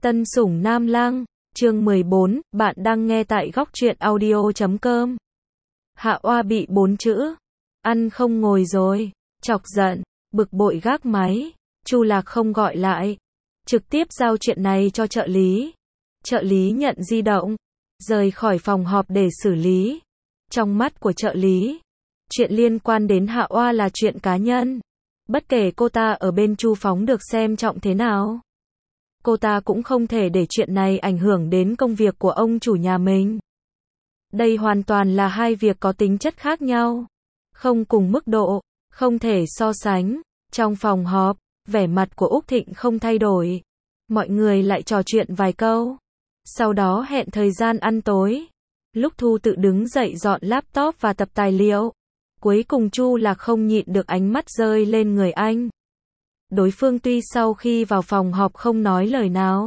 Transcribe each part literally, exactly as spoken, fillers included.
Tân sủng nam lang, chương mười bốn, bạn đang nghe tại góc truyện audio chấm com. Hạ Oa bị bốn chữ, ăn không ngồi rồi, chọc giận, bực bội gác máy, Chu Lạc không gọi lại, trực tiếp giao chuyện này cho trợ lý. Trợ lý nhận di động, rời khỏi phòng họp để xử lý. Trong mắt của trợ lý, chuyện liên quan đến Hạ Oa là chuyện cá nhân. Bất kể cô ta ở bên Chu Phóng được xem trọng thế nào, cô ta cũng không thể để chuyện này ảnh hưởng đến công việc của ông chủ nhà mình. Đây hoàn toàn là hai việc có tính chất khác nhau, không cùng mức độ, không thể so sánh. Trong phòng họp, vẻ mặt của Úc Thịnh không thay đổi. Mọi người lại trò chuyện vài câu. Sau đó hẹn thời gian ăn tối. Lúc Thu tự đứng dậy dọn laptop và tập tài liệu, cuối cùng Chu Lạc không nhịn được ánh mắt rơi lên người anh. Đối phương tuy sau khi vào phòng họp không nói lời nào,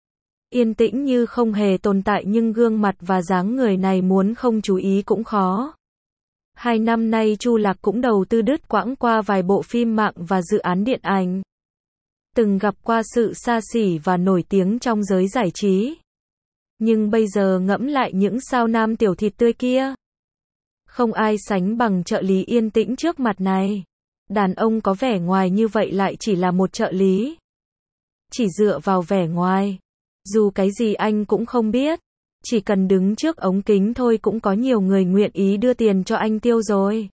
yên tĩnh như không hề tồn tại, nhưng gương mặt và dáng người này muốn không chú ý cũng khó. Hai năm nay Chu Lạc cũng đầu tư đứt quãng qua vài bộ phim mạng và dự án điện ảnh. Từng gặp qua sự xa xỉ và nổi tiếng trong giới giải trí. Nhưng bây giờ ngẫm lại những sao nam tiểu thịt tươi kia, không ai sánh bằng trợ lý yên tĩnh trước mặt này. Đàn ông có vẻ ngoài như vậy lại chỉ là một trợ lý. Chỉ dựa vào vẻ ngoài, dù cái gì anh cũng không biết, chỉ cần đứng trước ống kính thôi cũng có nhiều người nguyện ý đưa tiền cho anh tiêu rồi.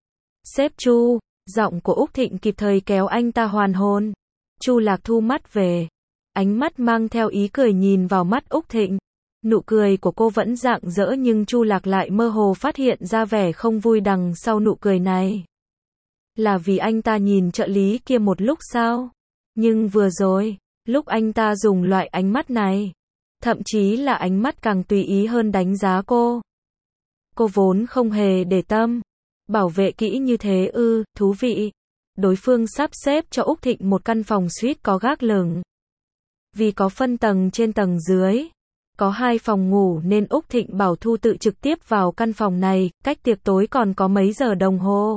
Sếp Chu, giọng của Úc Thịnh kịp thời kéo anh ta hoàn hồn. Chu Lạc thu mắt về, ánh mắt mang theo ý cười nhìn vào mắt Úc Thịnh. Nụ cười của cô vẫn rạng rỡ, nhưng Chu Lạc lại mơ hồ phát hiện ra vẻ không vui đằng sau nụ cười này. Là vì anh ta nhìn trợ lý kia một lúc sao? Nhưng vừa rồi, lúc anh ta dùng loại ánh mắt này, thậm chí là ánh mắt càng tùy ý hơn đánh giá cô. Cô vốn không hề để tâm. Bảo vệ kỹ như thế ư, thú vị. Đối phương sắp xếp cho Úc Thịnh một căn phòng suite có gác lửng. Vì có phân tầng trên tầng dưới, có hai phòng ngủ nên Úc Thịnh bảo Thu tự trực tiếp vào căn phòng này, cách tiệc tối còn có mấy giờ đồng hồ.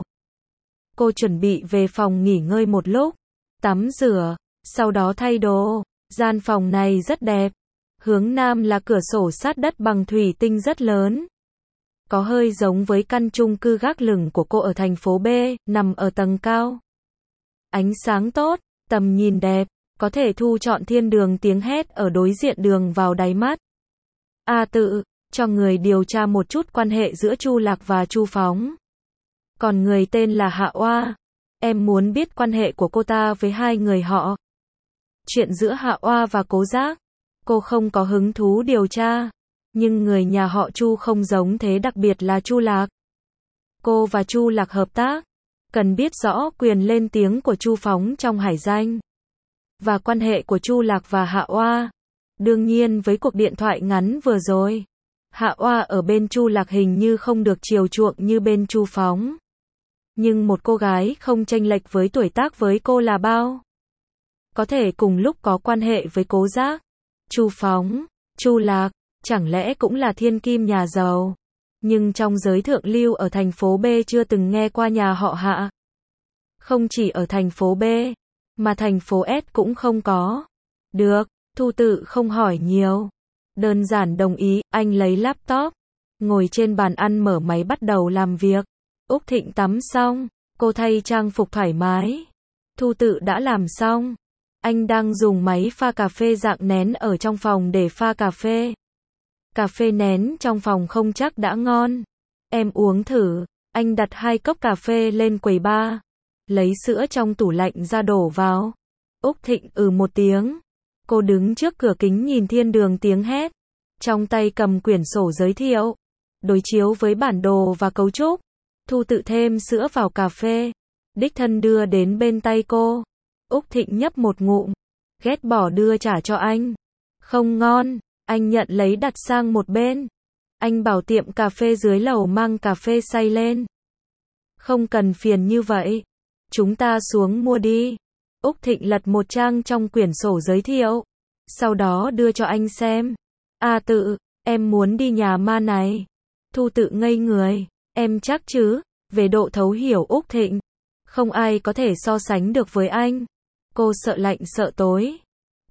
Cô chuẩn bị về phòng nghỉ ngơi một lúc, tắm rửa, sau đó thay đồ. Gian phòng này rất đẹp. Hướng nam là cửa sổ sát đất bằng thủy tinh rất lớn. Có hơi giống với căn chung cư gác lửng của cô ở thành phố B, nằm ở tầng cao. Ánh sáng tốt, tầm nhìn đẹp, có thể thu trọn thiên đường tiếng hét ở đối diện đường vào đáy mắt. A tự, cho người điều tra một chút quan hệ giữa Chu Lạc và Chu Phóng. Còn người tên là Hạ Oa, em muốn biết quan hệ của cô ta với hai người họ. Chuyện giữa Hạ Oa và Cố Giác, cô không có hứng thú điều tra. Nhưng người nhà họ Chu không giống thế, đặc biệt là Chu Lạc. Cô và Chu Lạc hợp tác, cần biết rõ quyền lên tiếng của Chu Phóng trong Hải Danh. Và quan hệ của Chu Lạc và Hạ Oa. Đương nhiên với cuộc điện thoại ngắn vừa rồi, Hạ Oa ở bên Chu Lạc hình như không được chiều chuộng như bên Chu Phóng. Nhưng một cô gái không chênh lệch với tuổi tác với cô là bao? Có thể cùng lúc có quan hệ với Cố Giác, Chu Phóng, Chu Lạc, chẳng lẽ cũng là thiên kim nhà giàu? Nhưng trong giới thượng lưu ở thành phố B chưa từng nghe qua nhà họ Hạ. Không chỉ ở thành phố B, mà thành phố S cũng không có. Được, Thu tự không hỏi nhiều. Đơn giản đồng ý, anh lấy laptop, ngồi trên bàn ăn mở máy bắt đầu làm việc. Úc Thịnh tắm xong, cô thay trang phục thoải mái. Thu tự đã làm xong. Anh đang dùng máy pha cà phê dạng nén ở trong phòng để pha cà phê. Cà phê nén trong phòng không chắc đã ngon. Em uống thử. Anh đặt hai cốc cà phê lên quầy bar, lấy sữa trong tủ lạnh ra đổ vào. Úc Thịnh ừ một tiếng. Cô đứng trước cửa kính nhìn thiên đường tiếng hét, trong tay cầm quyển sổ giới thiệu, đối chiếu với bản đồ và cấu trúc. Thu tự thêm sữa vào cà phê, đích thân đưa đến bên tay cô. Úc Thịnh nhấp một ngụm, ghét bỏ đưa trả cho anh. Không ngon, anh nhận lấy đặt sang một bên. Anh bảo tiệm cà phê dưới lầu mang cà phê xay lên. Không cần phiền như vậy, chúng ta xuống mua đi. Úc Thịnh lật một trang trong quyển sổ giới thiệu, sau đó đưa cho anh xem. A tự, em muốn đi nhà ma này. Thu tự ngây người, em chắc chứ? Về độ thấu hiểu Úc Thịnh, không ai có thể so sánh được với anh. Cô sợ lạnh sợ tối,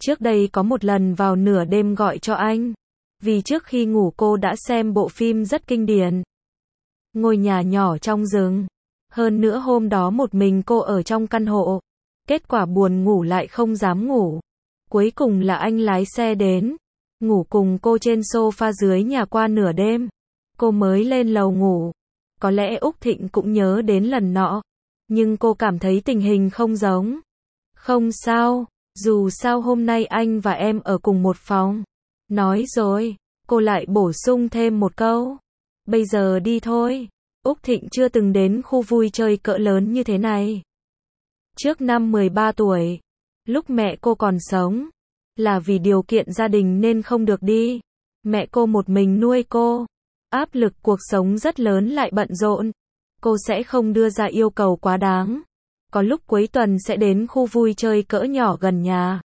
Trước đây có một lần vào nửa đêm gọi cho anh. Vì trước khi ngủ cô đã xem bộ phim rất kinh điển. Ngôi nhà nhỏ trong rừng. Hơn nữa hôm đó một mình cô ở trong căn hộ. Kết quả buồn ngủ lại không dám ngủ. Cuối cùng là anh lái xe đến. Ngủ cùng cô trên sofa dưới nhà qua nửa đêm. Cô mới lên lầu ngủ. Có lẽ Úc Thịnh cũng nhớ đến lần nọ. Nhưng cô cảm thấy tình hình không giống. Không sao, dù sao hôm nay anh và em ở cùng một phòng. Nói rồi, cô lại bổ sung thêm một câu. Bây giờ đi thôi. Úc Thịnh chưa từng đến khu vui chơi cỡ lớn như thế này. Trước năm mười ba tuổi, lúc mẹ cô còn sống, là vì điều kiện gia đình nên không được đi. Mẹ cô một mình nuôi cô. Áp lực cuộc sống rất lớn lại bận rộn. Cô sẽ không đưa ra yêu cầu quá đáng. Có lúc cuối tuần sẽ đến khu vui chơi cỡ nhỏ gần nhà.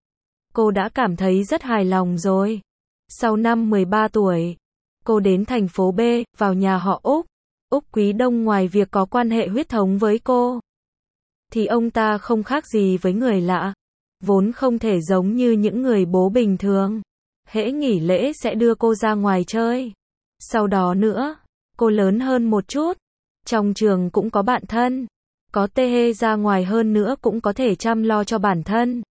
Cô đã cảm thấy rất hài lòng rồi. Sau năm mười ba tuổi, cô đến thành phố B, vào nhà họ Úc. Úc Quý Đông ngoài việc có quan hệ huyết thống với cô, thì ông ta không khác gì với người lạ. Vốn không thể giống như những người bố bình thường. Hễ nghỉ lễ sẽ đưa cô ra ngoài chơi. Sau đó nữa, cô lớn hơn một chút. Trong trường cũng có bạn thân. Có tê ra ngoài hơn nữa cũng có thể chăm lo cho bản thân.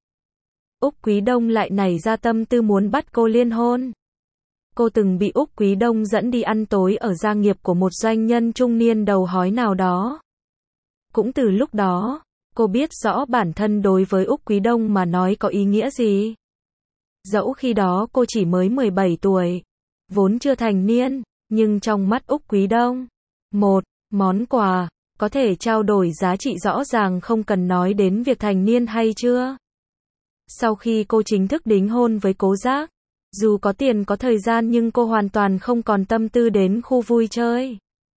Úc Quý Đông lại nảy ra tâm tư muốn bắt cô liên hôn. Cô từng bị Úc Quý Đông dẫn đi ăn tối ở gia nghiệp của một doanh nhân trung niên đầu hói nào đó. Cũng từ lúc đó, cô biết rõ bản thân đối với Úc Quý Đông mà nói có ý nghĩa gì. Dẫu khi đó cô chỉ mới mười bảy tuổi, vốn chưa thành niên, nhưng trong mắt Úc Quý Đông, một món quà, có thể trao đổi giá trị rõ ràng không cần nói đến việc thành niên hay chưa. Sau khi cô chính thức đính hôn với Cố Giác, dù có tiền có thời gian nhưng cô hoàn toàn không còn tâm tư đến khu vui chơi.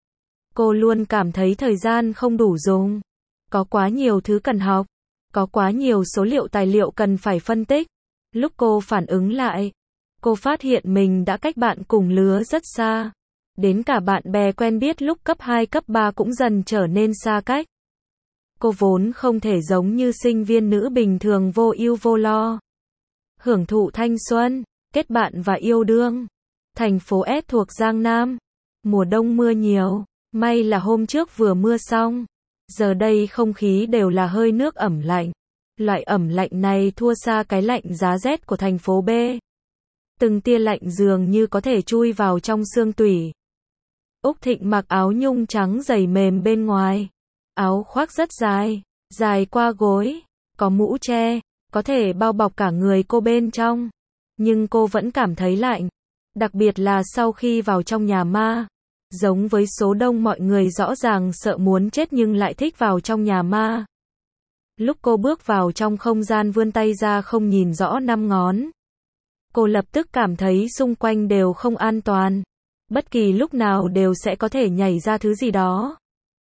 Cô luôn cảm thấy thời gian không đủ dùng. Có quá nhiều thứ cần học. Có quá nhiều số liệu tài liệu cần phải phân tích. Lúc cô phản ứng lại, cô phát hiện mình đã cách bạn cùng lứa rất xa. Đến cả bạn bè quen biết lúc cấp hai cấp ba cũng dần trở nên xa cách. Cô vốn không thể giống như sinh viên nữ bình thường vô ưu vô lo. Hưởng thụ thanh xuân, kết bạn và yêu đương. Thành phố S thuộc Giang Nam. Mùa đông mưa nhiều. May là hôm trước vừa mưa xong. Giờ đây không khí đều là hơi nước ẩm lạnh. Loại ẩm lạnh này thua xa cái lạnh giá rét của thành phố B. Từng tia lạnh dường như có thể chui vào trong xương tủy. Úc Thịnh mặc áo nhung trắng dày mềm bên ngoài. Áo khoác rất dài, dài qua gối, có mũ che, có thể bao bọc cả người cô bên trong. Nhưng cô vẫn cảm thấy lạnh. Đặc biệt là sau khi vào trong nhà ma. Giống với số đông mọi người rõ ràng sợ muốn chết nhưng lại thích vào trong nhà ma. Lúc cô bước vào trong không gian vươn tay ra không nhìn rõ năm ngón. Cô lập tức cảm thấy xung quanh đều không an toàn. Bất kỳ lúc nào đều sẽ có thể nhảy ra thứ gì đó.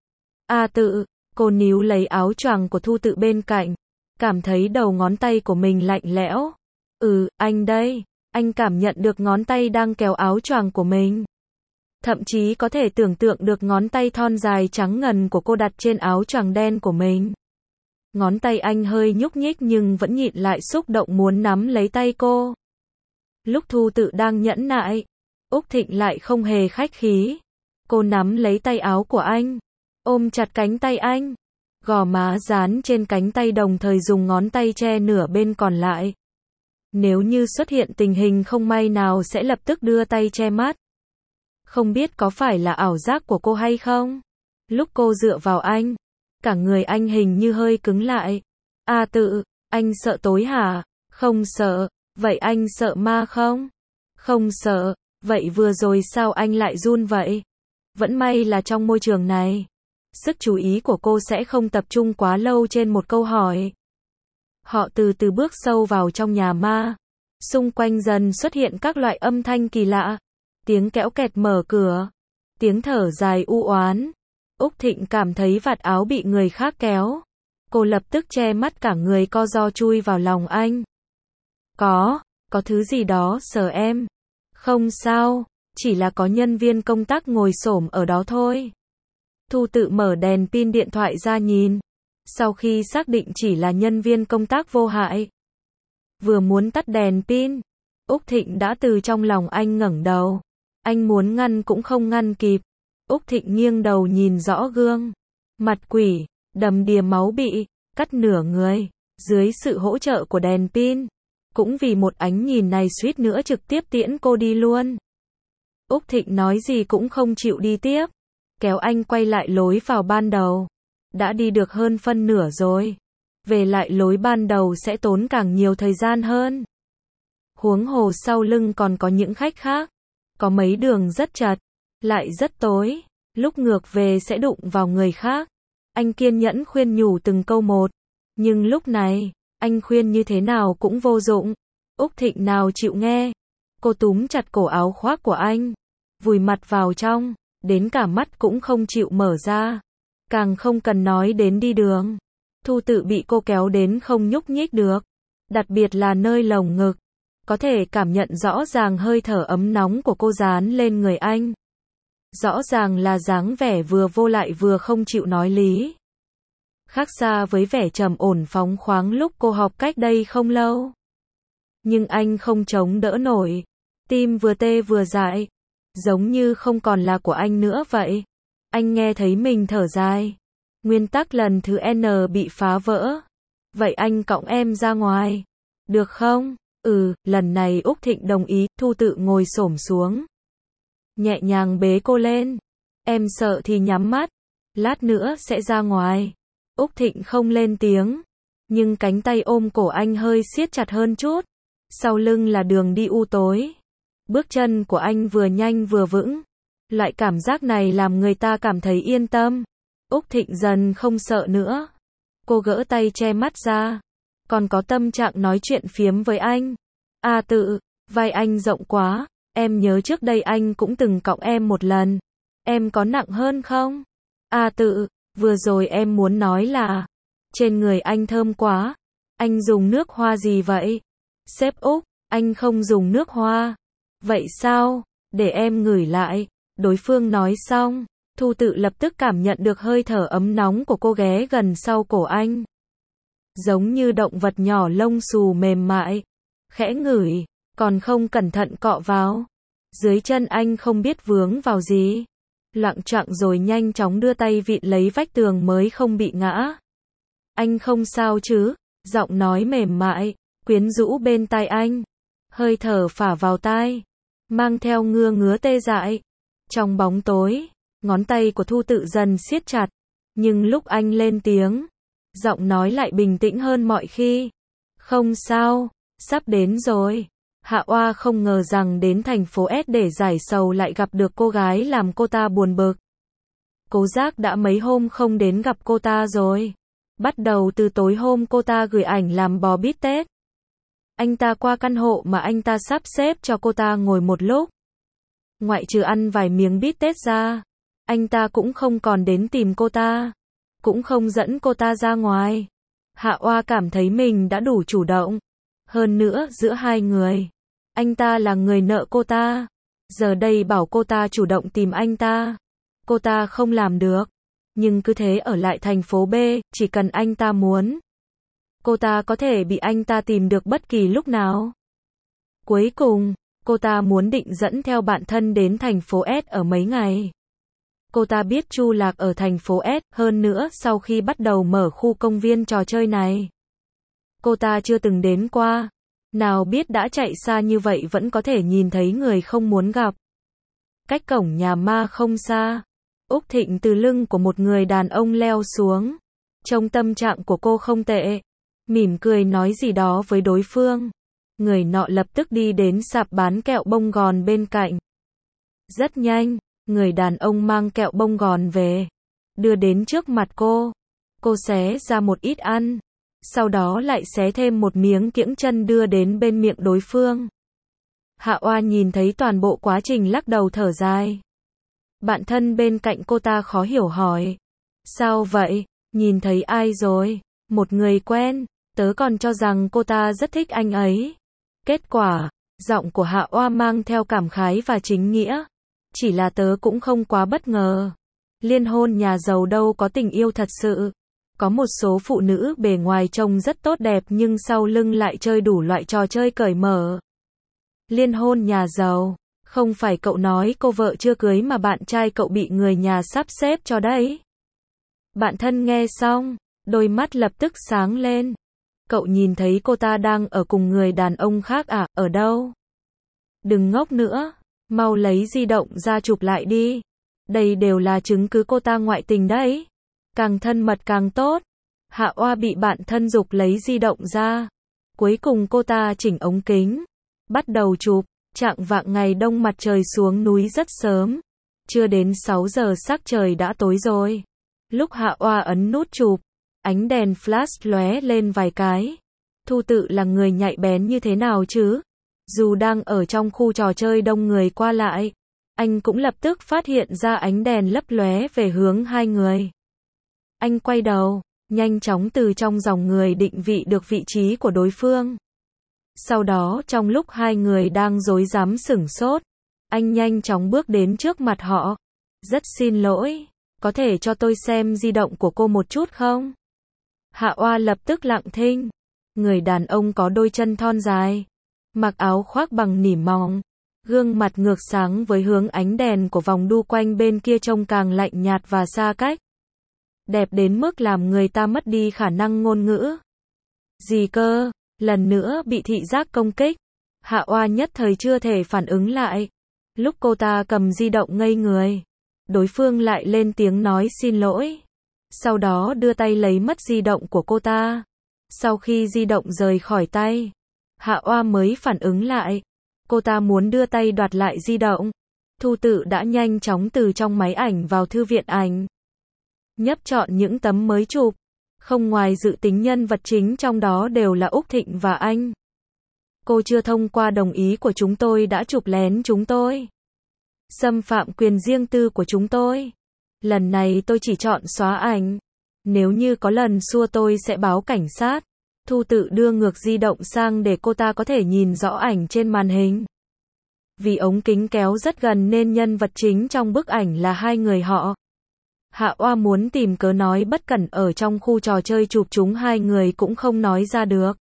A tự, cô níu lấy áo choàng của Thu Tự bên cạnh. Cảm thấy đầu ngón tay của mình lạnh lẽo. Ừ, anh đây. Anh cảm nhận được ngón tay đang kéo áo choàng của mình. Thậm chí có thể tưởng tượng được ngón tay thon dài trắng ngần của cô đặt trên áo choàng đen của mình. Ngón tay anh hơi nhúc nhích nhưng vẫn nhịn lại xúc động muốn nắm lấy tay cô. Lúc Thu Tự đang nhẫn nại, Úc Thịnh lại không hề khách khí. Cô nắm lấy tay áo của anh, ôm chặt cánh tay anh, gò má dán trên cánh tay đồng thời dùng ngón tay che nửa bên còn lại. Nếu như xuất hiện tình hình không may nào sẽ lập tức đưa tay che mắt. Không biết có phải là ảo giác của cô hay không? Lúc cô dựa vào anh, cả người anh hình như hơi cứng lại. A tự, anh sợ tối hả? Không sợ. Vậy anh sợ ma không? Không sợ. Vậy vừa rồi sao anh lại run vậy? Vẫn may là trong môi trường này, sức chú ý của cô sẽ không tập trung quá lâu trên một câu hỏi. Họ từ từ bước sâu vào trong nhà ma. Xung quanh dần xuất hiện các loại âm thanh kỳ lạ. Tiếng kéo kẹt mở cửa. Tiếng thở dài u oán. Úc Thịnh cảm thấy vạt áo bị người khác kéo. Cô lập tức che mắt cả người co ro chui vào lòng anh. Có, có thứ gì đó sờ em. Không sao, chỉ là có nhân viên công tác ngồi xổm ở đó thôi. Thu Tự mở đèn pin điện thoại ra nhìn. Sau khi xác định chỉ là nhân viên công tác vô hại, Vừa muốn tắt đèn pin, Úc Thịnh đã từ trong lòng anh ngẩng đầu. Anh muốn ngăn cũng không ngăn kịp. Úc Thịnh nghiêng đầu nhìn rõ gương. Mặt quỷ, đầm đìa máu bị cắt nửa người. Dưới sự hỗ trợ của đèn pin. Cũng vì một ánh nhìn này suýt nữa trực tiếp tiễn cô đi luôn. Úc Thịnh nói gì cũng không chịu đi tiếp. Kéo anh quay lại lối vào ban đầu. Đã đi được hơn phân nửa rồi. Về lại lối ban đầu sẽ tốn càng nhiều thời gian hơn. Huống hồ sau lưng còn có những khách khác. Có mấy đường rất chật, lại rất tối. Lúc ngược về sẽ đụng vào người khác. Anh kiên nhẫn khuyên nhủ từng câu một. Nhưng lúc này, anh khuyên như thế nào cũng vô dụng. Úc Thịnh nào chịu nghe. Cô túm chặt cổ áo khoác của anh. Vùi mặt vào trong. Đến cả mắt cũng không chịu mở ra. Càng không cần nói đến đi đường. Thu Tự bị cô kéo đến không nhúc nhích được. Đặc biệt là nơi lồng ngực. Có thể cảm nhận rõ ràng hơi thở ấm nóng của cô dán lên người anh. Rõ ràng là dáng vẻ vừa vô lại vừa không chịu nói lý. Khác xa với vẻ trầm ổn phóng khoáng lúc cô học cách đây không lâu. Nhưng anh không chống đỡ nổi. Tim vừa tê vừa dại. Giống như không còn là của anh nữa vậy. Anh nghe thấy mình thở dài. Nguyên tắc lần thứ N bị phá vỡ. Vậy anh cõng em ra ngoài. Được không? Ừ, lần này Úc Thịnh đồng ý. Thu Tự ngồi xổm xuống. Nhẹ nhàng bế cô lên. Em sợ thì nhắm mắt. Lát nữa sẽ ra ngoài. Úc Thịnh không lên tiếng. Nhưng cánh tay ôm cổ anh hơi siết chặt hơn chút. Sau lưng là đường đi u tối. Bước chân của anh vừa nhanh vừa vững. Loại cảm giác này làm người ta cảm thấy yên tâm. Úc Thịnh dần không sợ nữa. Cô gỡ tay che mắt ra. Còn có tâm trạng nói chuyện phiếm với anh. À Tự, vai anh rộng quá. Em nhớ trước đây anh cũng từng cõng em một lần. Em có nặng hơn không? À Tự, vừa rồi em muốn nói là trên người anh thơm quá. Anh dùng nước hoa gì vậy? Sếp Úc, anh không dùng nước hoa. Vậy sao? Để em ngửi lại. Đối phương nói xong, Thu Tự lập tức cảm nhận được hơi thở ấm nóng của cô ghé gần sau cổ anh. Giống như động vật nhỏ lông xù mềm mại. Khẽ ngửi, còn không cẩn thận cọ vào. Dưới chân anh không biết vướng vào gì. Loạng choạng rồi nhanh chóng đưa tay vịn lấy vách tường mới không bị ngã. Anh không sao chứ? Giọng nói mềm mại, quyến rũ bên tai anh. Hơi thở phả vào tai, mang theo ngứa ngứa tê dại. Trong bóng tối, ngón tay của Thu Tự dần siết chặt. Nhưng lúc anh lên tiếng, giọng nói lại bình tĩnh hơn mọi khi. Không sao, sắp đến rồi. Hạ Oa không ngờ rằng đến thành phố S để giải sầu lại gặp được cô gái làm cô ta buồn bực. Cố Giác đã mấy hôm không đến gặp cô ta rồi. Bắt đầu từ tối hôm cô ta gửi ảnh làm bò bít tết. Anh ta qua căn hộ mà anh ta sắp xếp cho cô ta ngồi một lúc. Ngoại trừ ăn vài miếng bít tết ra, anh ta cũng không còn đến tìm cô ta. Cũng không dẫn cô ta ra ngoài. Hạ Oa cảm thấy mình đã đủ chủ động. Hơn nữa giữa hai người, anh ta là người nợ cô ta. Giờ đây bảo cô ta chủ động tìm anh ta. Cô ta không làm được. Nhưng cứ thế ở lại thành phố B, chỉ cần anh ta muốn. Cô ta có thể bị anh ta tìm được bất kỳ lúc nào. Cuối cùng, cô ta muốn định dẫn theo bạn thân đến thành phố S ở mấy ngày. Cô ta biết Chu Lạc ở thành phố S, hơn nữa sau khi bắt đầu mở khu công viên trò chơi này. Cô ta chưa từng đến qua. Nào biết đã chạy xa như vậy vẫn có thể nhìn thấy người không muốn gặp. Cách cổng nhà ma không xa. Úc Thịnh từ lưng của một người đàn ông leo xuống. Trông tâm trạng của cô không tệ. Mỉm cười nói gì đó với đối phương. Người nọ lập tức đi đến sạp bán kẹo bông gòn bên cạnh. Rất nhanh, người đàn ông mang kẹo bông gòn về. Đưa đến trước mặt cô. Cô xé ra một ít ăn. Sau đó lại xé thêm một miếng kiễng chân đưa đến bên miệng đối phương. Hạ Oa nhìn thấy toàn bộ quá trình lắc đầu thở dài. Bạn thân bên cạnh cô ta khó hiểu hỏi. Sao vậy? Nhìn thấy ai rồi? Một người quen. Tớ còn cho rằng cô ta rất thích anh ấy. Kết quả, giọng của Hạ Oa mang theo cảm khái và chính nghĩa. Chỉ là tớ cũng không quá bất ngờ. Liên hôn nhà giàu đâu có tình yêu thật sự. Có một số phụ nữ bề ngoài trông rất tốt đẹp nhưng sau lưng lại chơi đủ loại trò chơi cởi mở. Liên hôn nhà giàu. Không phải cậu nói cô vợ chưa cưới mà bạn trai cậu bị người nhà sắp xếp cho đấy. Bạn thân nghe xong, đôi mắt lập tức sáng lên. Cậu nhìn thấy cô ta đang ở cùng người đàn ông khác à, ở đâu? Đừng ngốc nữa, mau lấy di động ra chụp lại đi. Đây đều là chứng cứ cô ta ngoại tình đấy. Càng thân mật càng tốt. Hạ Oa bị bạn thân giục lấy di động ra. Cuối cùng cô ta chỉnh ống kính, bắt đầu chụp. Chạng vạng ngày đông mặt trời xuống núi rất sớm. Chưa đến sáu giờ sắc trời đã tối rồi. Lúc Hạ Oa ấn nút chụp, ánh đèn flash lóe lên vài cái. Thu Tự là người nhạy bén như thế nào chứ? Dù đang ở trong khu trò chơi đông người qua lại, anh cũng lập tức phát hiện ra ánh đèn lấp lóe về hướng hai người. Anh quay đầu, nhanh chóng từ trong dòng người định vị được vị trí của đối phương. Sau đó trong lúc hai người đang rối rắm sửng sốt, anh nhanh chóng bước đến trước mặt họ. Rất xin lỗi, có thể cho tôi xem di động của cô một chút không? Hạ Oa lập tức lặng thinh. Người đàn ông có đôi chân thon dài, mặc áo khoác bằng nỉ mỏng, gương mặt ngược sáng với hướng ánh đèn của vòng đu quanh bên kia trông càng lạnh nhạt và xa cách. Đẹp đến mức làm người ta mất đi khả năng ngôn ngữ. Gì cơ? Lần nữa bị thị giác công kích. Hạ Oa nhất thời chưa thể phản ứng lại. Lúc cô ta cầm di động ngây người, đối phương lại lên tiếng nói xin lỗi. Sau đó đưa tay lấy mất di động của cô ta. Sau khi di động rời khỏi tay, Hạ Oa mới phản ứng lại. Cô ta muốn đưa tay đoạt lại di động. Thu Tự đã nhanh chóng từ trong máy ảnh vào thư viện ảnh, nhấp chọn những tấm mới chụp. Không ngoài dự tính nhân vật chính trong đó đều là Úc Thịnh và anh. Cô chưa thông qua đồng ý của chúng tôi đã chụp lén chúng tôi. Xâm phạm quyền riêng tư của chúng tôi. Lần này tôi chỉ chọn xóa ảnh. Nếu như có lần xua tôi sẽ báo cảnh sát. Thu Tự đưa ngược di động sang để cô ta có thể nhìn rõ ảnh trên màn hình. Vì ống kính kéo rất gần nên nhân vật chính trong bức ảnh là hai người họ. Hạ Oa muốn tìm cớ nói bất cẩn ở trong khu trò chơi chụp chúng hai người cũng không nói ra được.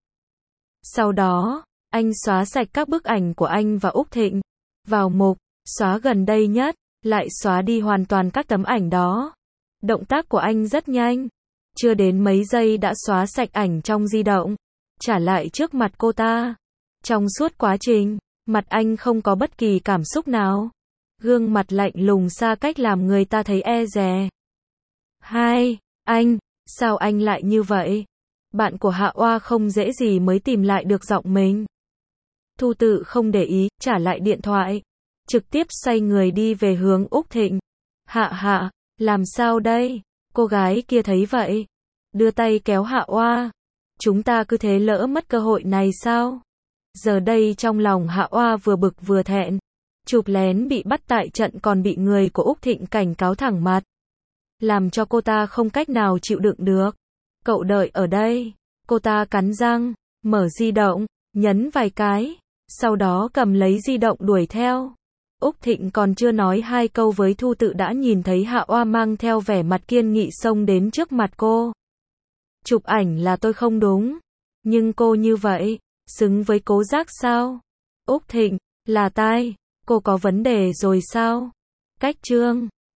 Sau đó, anh xóa sạch các bức ảnh của anh và Úc Thịnh. Vào mục xóa gần đây nhất, lại xóa đi hoàn toàn các tấm ảnh đó. Động tác của anh rất nhanh. Chưa đến mấy giây đã xóa sạch ảnh trong di động, trả lại trước mặt cô ta. Trong suốt quá trình, mặt anh không có bất kỳ cảm xúc nào. Gương mặt lạnh lùng xa cách làm người ta thấy e dè. Hai, anh, sao anh lại như vậy? Bạn của Hạ Oa không dễ gì mới tìm lại được giọng mình. Thu Tự không để ý, trả lại điện thoại. Trực tiếp xoay người đi về hướng Úc Thịnh. Hạ Hạ, làm sao đây? Cô gái kia thấy vậy, đưa tay kéo Hạ Oa. Chúng ta cứ thế lỡ mất cơ hội này sao? Giờ đây trong lòng Hạ Oa vừa bực vừa thẹn. Chụp lén bị bắt tại trận còn bị người của Úc Thịnh cảnh cáo thẳng mặt. Làm cho cô ta không cách nào chịu đựng được. Cậu đợi ở đây. Cô ta cắn răng, mở di động, nhấn vài cái, sau đó cầm lấy di động đuổi theo. Úc Thịnh còn chưa nói hai câu với Thu Tự đã nhìn thấy Hạ Oa mang theo vẻ mặt kiên nghị xông đến trước mặt cô. Chụp ảnh là tôi không đúng, nhưng cô như vậy, xứng với Cố Giác sao? Úc Thịnh, là tai, cô có vấn đề rồi sao? Cách chương